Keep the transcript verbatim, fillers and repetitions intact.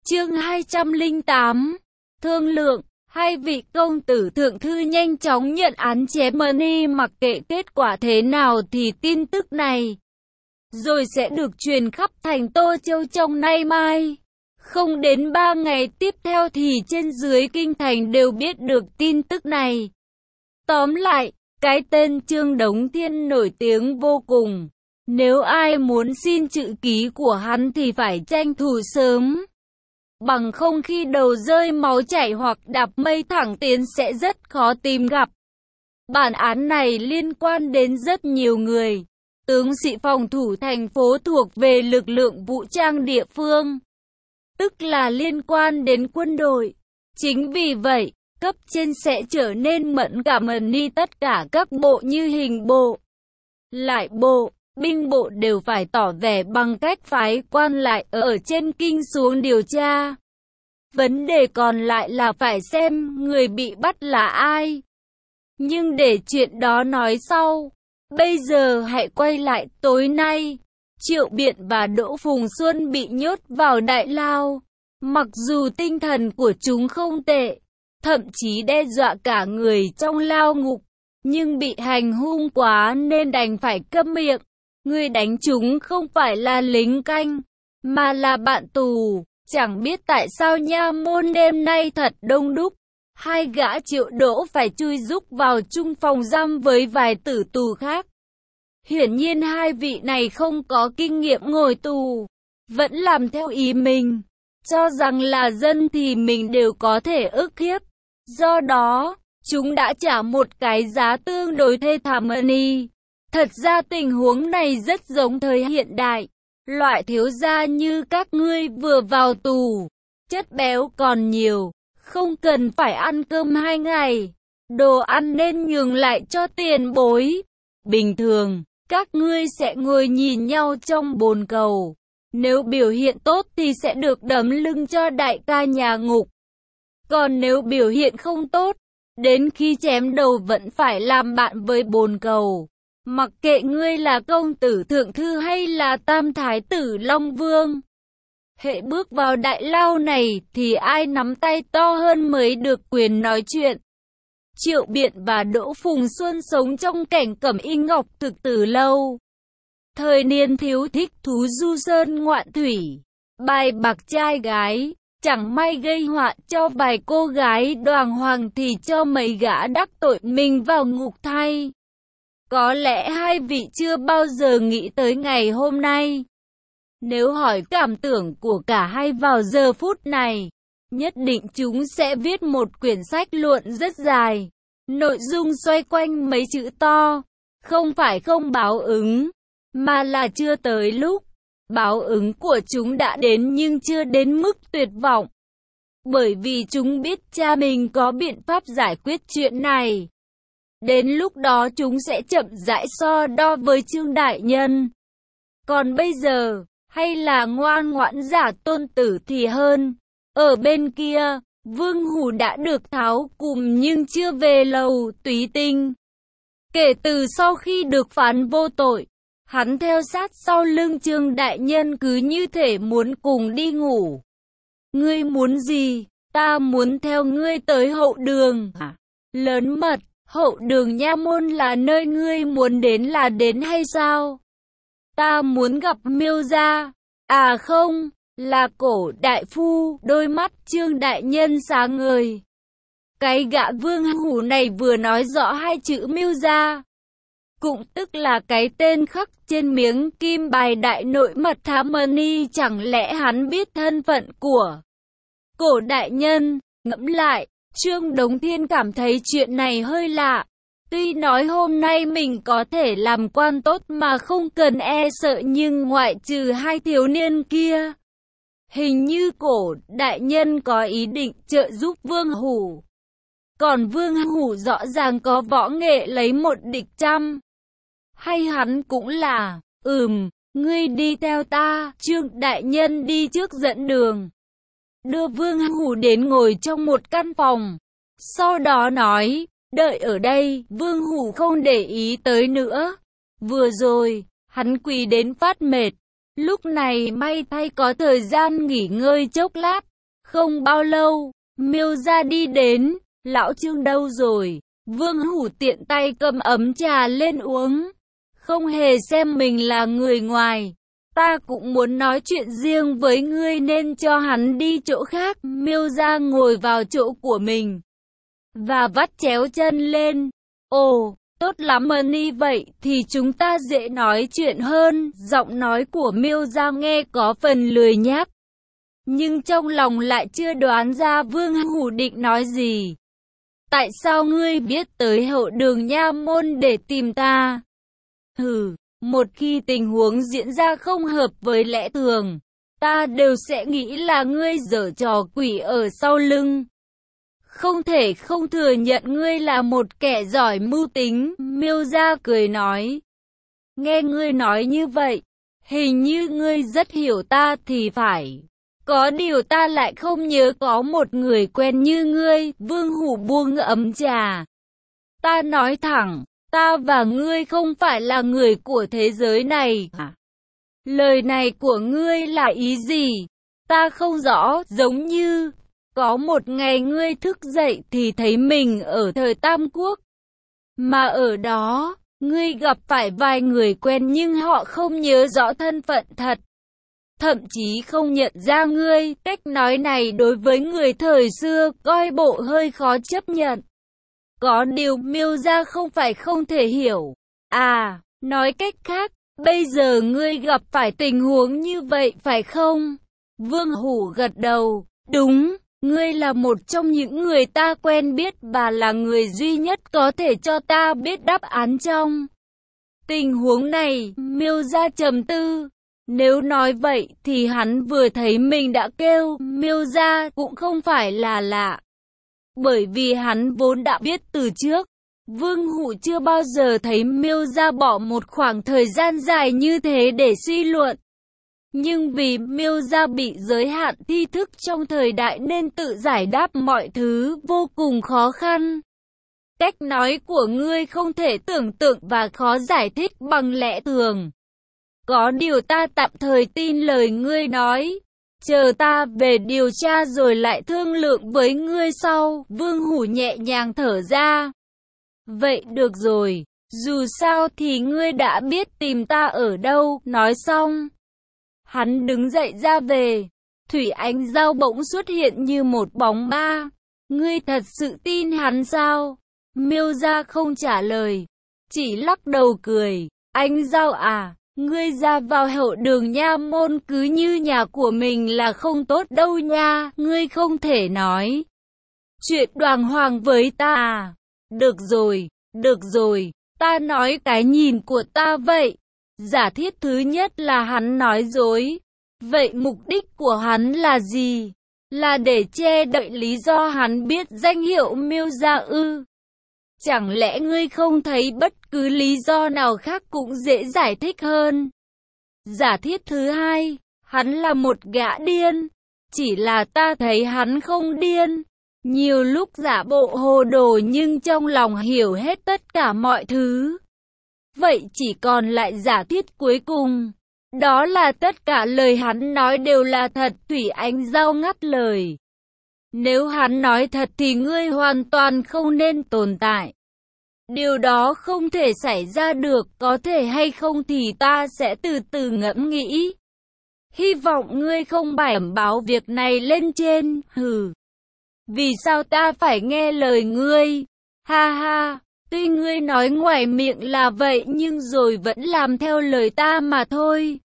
Chương hai trăm lẻ tám. Thương lượng. Hai vị công tử thượng thư nhanh chóng nhận án chém Mani, mặc kệ kết quả thế nào thì tin tức này rồi sẽ được truyền khắp thành Tô Châu trong nay mai. Không đến ba ngày tiếp theo thì trên dưới kinh thành đều biết được tin tức này. Tóm lại, cái tên Trương Đống Thiên nổi tiếng vô cùng. Nếu ai muốn xin chữ ký của hắn thì phải tranh thủ sớm. Bằng không khi đầu rơi máu chảy hoặc đạp mây thẳng tiến sẽ rất khó tìm gặp. Bản án này liên quan đến rất nhiều người. Tướng sĩ phòng thủ thành phố thuộc về lực lượng vũ trang địa phương, tức là liên quan đến quân đội. Chính vì vậy, cấp trên sẽ trở nên mẫn cảm đi tất cả các bộ như hình bộ, lại bộ, binh bộ đều phải tỏ vẻ bằng cách phái quan lại ở trên kinh xuống điều tra. Vấn đề còn lại là phải xem người bị bắt là ai. Nhưng để chuyện đó nói sau. Bây giờ hãy quay lại tối nay. Triệu Biện và Đỗ Phùng Xuân bị nhốt vào đại lao. Mặc dù tinh thần của chúng không tệ, thậm chí đe dọa cả người trong lao ngục, nhưng bị hành hung quá nên đành phải câm miệng. Người đánh chúng không phải là lính canh, mà là bạn tù. Chẳng biết tại sao nha môn đêm nay thật đông đúc. Hai gã Triệu Đỗ phải chui rúc vào chung phòng giam với vài tử tù khác. Hiển nhiên hai vị này không có kinh nghiệm ngồi tù, vẫn làm theo ý mình, cho rằng là dân thì mình đều có thể ức hiếp. Do đó, chúng đã trả một cái giá tương đối thê thảm đi. Thật ra tình huống này rất giống thời hiện đại. Loại thiếu gia như các ngươi vừa vào tù, chất béo còn nhiều, không cần phải ăn cơm hai ngày. Đồ ăn nên nhường lại cho tiền bối. Bình thường, các ngươi sẽ ngồi nhìn nhau trong bồn cầu. Nếu biểu hiện tốt thì sẽ được đấm lưng cho đại ca nhà ngục. Còn nếu biểu hiện không tốt, đến khi chém đầu vẫn phải làm bạn với bồn cầu. Mặc kệ ngươi là công tử thượng thư hay là tam thái tử Long Vương. Hệ bước vào đại lao này thì ai nắm tay to hơn mới được quyền nói chuyện. Triệu Biện và Đỗ Phùng Xuân sống trong cảnh cẩm y ngọc thực từ lâu. Thời niên thiếu thích thú du sơn ngoạn thủy, bài bạc trai gái, chẳng may gây họa cho vài cô gái đoàng hoàng thì cho mấy gã đắc tội mình vào ngục thay. Có lẽ hai vị chưa bao giờ nghĩ tới ngày hôm nay. Nếu hỏi cảm tưởng của cả hai vào giờ phút này, nhất định chúng sẽ viết một quyển sách luận rất dài. Nội dung xoay quanh mấy chữ to, không phải không báo ứng, mà là chưa tới lúc. Báo ứng của chúng đã đến nhưng chưa đến mức tuyệt vọng. Bởi vì chúng biết cha mình có biện pháp giải quyết chuyện này. Đến lúc đó chúng sẽ chậm rãi so đo với Trương Đại Nhân. Còn bây giờ, hay là ngoan ngoãn giả tôn tử thì hơn. Ở bên kia, Vương Hủ đã được tháo cùm nhưng chưa về lầu Túy Tinh. Kể từ sau khi được phán vô tội, hắn theo sát sau lưng Trương Đại Nhân cứ như thể muốn cùng đi ngủ. Ngươi muốn gì? Ta muốn theo ngươi tới hậu đường. Lớn mật, hậu đường nha môn là nơi ngươi muốn đến là đến hay sao? Ta muốn gặp Miêu gia. À không, là Cổ đại phu. Đôi mắt Trương Đại Nhân sáng ngời. Cái gã Vương Hủ này vừa nói rõ hai chữ Miêu gia, cũng tức là cái tên khắc trên miếng kim bài đại nội mật thám Mani. Chẳng lẽ hắn biết thân phận của Cổ Đại Nhân? Ngẫm lại, Trương Đống Thiên cảm thấy chuyện này hơi lạ. Tuy nói hôm nay mình có thể làm quan tốt mà không cần e sợ, nhưng ngoại trừ hai thiếu niên kia, hình như Cổ Đại Nhân có ý định trợ giúp Vương Hủ. Còn Vương Hủ rõ ràng có võ nghệ lấy một địch trăm. Hay hắn cũng là, ừm, ngươi đi theo ta. Trương Đại Nhân đi trước dẫn đường, đưa Vương Hủ đến ngồi trong một căn phòng. Sau đó nói, đợi ở đây. Vương Hủ không để ý tới nữa. Vừa rồi, hắn quỳ đến phát mệt. Lúc này may thay có thời gian nghỉ ngơi chốc lát. Không bao lâu, Miêu gia đi đến. Lão Trương đâu rồi? Vương Hủ tiện tay cầm ấm trà lên uống. Không hề xem mình là người ngoài. Ta cũng muốn nói chuyện riêng với ngươi nên cho hắn đi chỗ khác. Miêu gia ngồi vào chỗ của mình và vắt chéo chân lên. Ồ, tốt lắm Mani, vậy thì chúng ta dễ nói chuyện hơn. Giọng nói của Miêu gia nghe có phần lười nhác, nhưng trong lòng lại chưa đoán ra Vương Hủ định nói gì. Tại sao ngươi biết tới hậu đường nha môn để tìm ta? Hừ, một khi tình huống diễn ra không hợp với lẽ thường, ta đều sẽ nghĩ là ngươi giở trò quỷ ở sau lưng. Không thể không thừa nhận ngươi là một kẻ giỏi mưu tính. Miêu gia cười nói. Nghe ngươi nói như vậy, hình như ngươi rất hiểu ta thì phải. Có điều ta lại không nhớ có một người quen như ngươi. Vương Hủ buông ấm trà. Ta nói thẳng, ta và ngươi không phải là người của thế giới này. Lời này của ngươi là ý gì? Ta không rõ. Giống như có một ngày ngươi thức dậy thì thấy mình ở thời Tam Quốc, mà ở đó ngươi gặp phải vài người quen nhưng họ không nhớ rõ thân phận thật, thậm chí không nhận ra ngươi. Cách nói này đối với người thời xưa coi bộ hơi khó chấp nhận. Có điều Miêu gia không phải không thể hiểu. À, nói cách khác, bây giờ ngươi gặp phải tình huống như vậy phải không? Vương Hủ gật đầu. Đúng, ngươi là một trong những người ta quen biết và là người duy nhất có thể cho ta biết đáp án trong tình huống này. Miêu gia trầm tư. Nếu nói vậy thì hắn vừa thấy mình đã kêu Miêu gia cũng không phải là lạ, bởi vì hắn vốn đã biết từ trước. Vương Hủ chưa bao giờ thấy Miêu gia bỏ một khoảng thời gian dài như thế để suy luận. Nhưng vì Miêu gia bị giới hạn tri thức trong thời đại nên tự giải đáp mọi thứ vô cùng khó khăn. Cách nói của ngươi không thể tưởng tượng và khó giải thích bằng lẽ thường. Có điều ta tạm thời tin lời ngươi nói. Chờ ta về điều tra rồi lại thương lượng với ngươi sau. Vương Hủ nhẹ nhàng thở ra. Vậy được rồi, dù sao thì ngươi đã biết tìm ta ở đâu. Nói xong, hắn đứng dậy ra về. Thủy Ánh Giao bỗng xuất hiện như một bóng ma. Ngươi thật sự tin hắn sao? Miêu gia không trả lời, chỉ lắc đầu cười. Ánh Giao à, ngươi ra vào hậu đường nha môn cứ như nhà của mình là không tốt đâu nha. Ngươi không thể nói chuyện đoàng hoàng với ta à? Được rồi, được rồi, ta nói cái nhìn của ta vậy. Giả thiết thứ nhất là hắn nói dối. Vậy mục đích của hắn là gì? Là để che đậy lý do hắn biết danh hiệu Miêu gia ư? Chẳng lẽ ngươi không thấy bất cứ lý do nào khác cũng dễ giải thích hơn? Giả thiết thứ hai, hắn là một gã điên. Chỉ là ta thấy hắn không điên. Nhiều lúc giả bộ hồ đồ nhưng trong lòng hiểu hết tất cả mọi thứ. Vậy chỉ còn lại giả thiết cuối cùng. Đó là tất cả lời hắn nói đều là thật. Thủy Ánh Giao ngắt lời. Nếu hắn nói thật thì ngươi hoàn toàn không nên tồn tại. Điều đó không thể xảy ra được. Có thể hay không thì ta sẽ từ từ ngẫm nghĩ. Hy vọng ngươi không bẩm báo việc này lên trên. Hừ. Vì sao ta phải nghe lời ngươi? Ha ha. Tuy ngươi nói ngoài miệng là vậy nhưng rồi vẫn làm theo lời ta mà thôi.